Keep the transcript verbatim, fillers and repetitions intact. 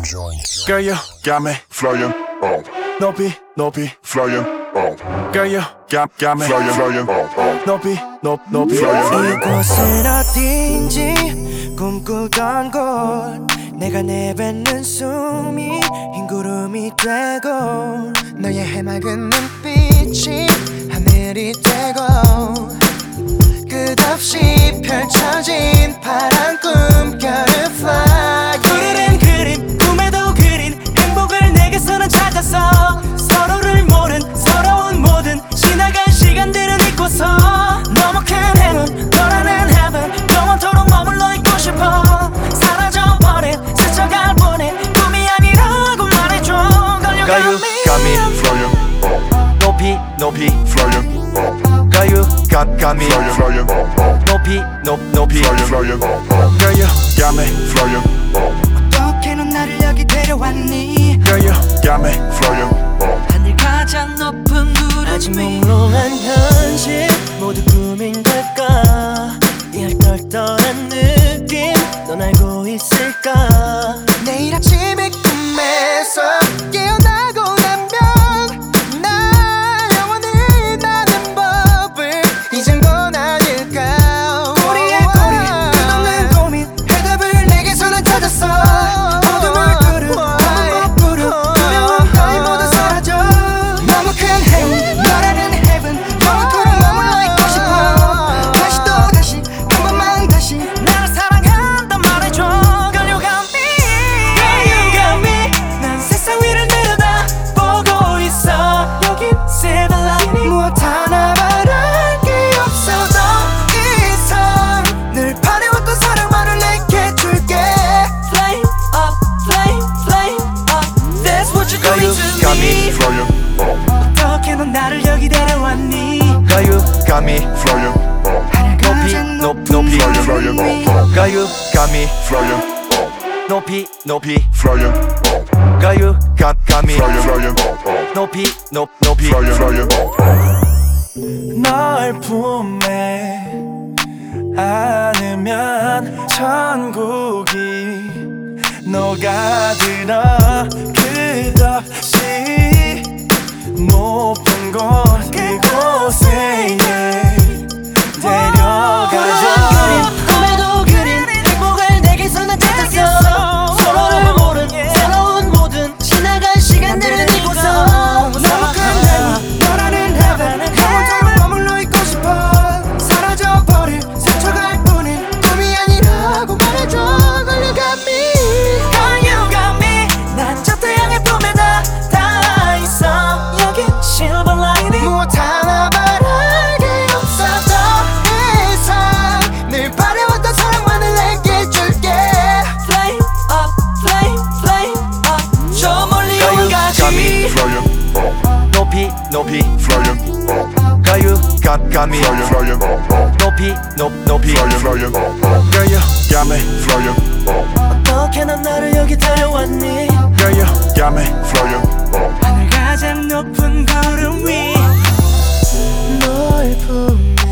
Girl, you got me flying up. 높이 높이 flying up. Girl, you got got me flying flying up. 높이 높 높이 flying. 이곳은 어딘지 꿈꾸던 곳. 내가 내뱉는 숨이 흰 구름이 되고 너의 해맑은 눈빛이 하늘이 되고 끝없이 펼쳐진 파란 꿈결을 fly. 그린 그림 꿈에도 그린 행복을 내게서는 찾았어. 서로를 모른 서러운 모든 지나간 시간들은 잊고서 너무 큰 행운 너라는 heaven 영원토록 머물러 있고 싶어. 사라져버린 스쳐갈 뿐인 꿈이 아니라고 말해줘. 걸려가미 flying up. 높이 높이 flying up. 가유 감 감이 flying up. 높이 높 높이 flying up. Girl, you got me flying up. 어떻게 넌 나를 여기 데려왔니. Girl, you got me flying up. 하늘 가장 높은 구름 아직 몽롱한 현실 모두 꿈인 걸까. 이 얼떨떨한 느낌 넌 알고 있을까. 내일 아침에 꿈에서 깨어나고 나면 나 영원히 나는 법을 잊은 건 아닐까. 꼬리에 꼬리 끝없는 고민 해답을 내게서는 찾았어. 어둠을 뚫은 검은 먹구름 두려움 따위 모두 사라져. 너무 큰 행운 너라는 heaven 영원토록 머물러 있고 싶어. 다시 또 다시 한 번만 다시 나를 사랑한다 말해줘. 걸려간 me Girl you got me. 난 세상 위를 내려다보고 있어. 여긴 silver lining 무엇 하나 바랄 게 없어. 더 이상 늘 바래왔던 사랑만을 내게 줄게. Flame up flame flame up That's what you're doing to me. flying up. 어떻게 넌 나를 여기 데려왔니. 가유 감이 flying up. 하늘 높이 가장 높 높은 높이 flying 구름이 up. 가유 감이 flying up. 높이 높이 flying up. 가유 감 감이 flying flying up. 높이 높 높이 flying flying up. 널 품에 안으면 천국이 녹아들어. 끝없이 높은 곳 그곳에 데려가줘. 꿈에도 그린 행복을 내게서는 찾았어. 서로를 모른 새로운 모든 지나간 시간들은 잊고서 너무 큰 행운 너라는 heaven 영원토록 머물러 있고 싶어. 사라져버릴 스쳐갈 뿐인 꿈이 아니라고 말해줘. 걸려가미 Girl you got me. 난 저 태양의 품에 다 닿아 있어. 여긴 silver lining 무엇 하나 바랄 게 없어. 더 이상 늘 바래왔던 사랑만을 내게 줄게. Flame up flame flame up 저 멀리 가유 온가지 감이 flying up. 높이 높이 flying up. 가유 감 감이 flying flying up. 높이 높 높이 flying flying up. Girl, you got me flying up. 어떻게 넌 나를 여기 데려왔니. Girl, you got me flying up. 하늘 가장 높은 구름 위 널 품에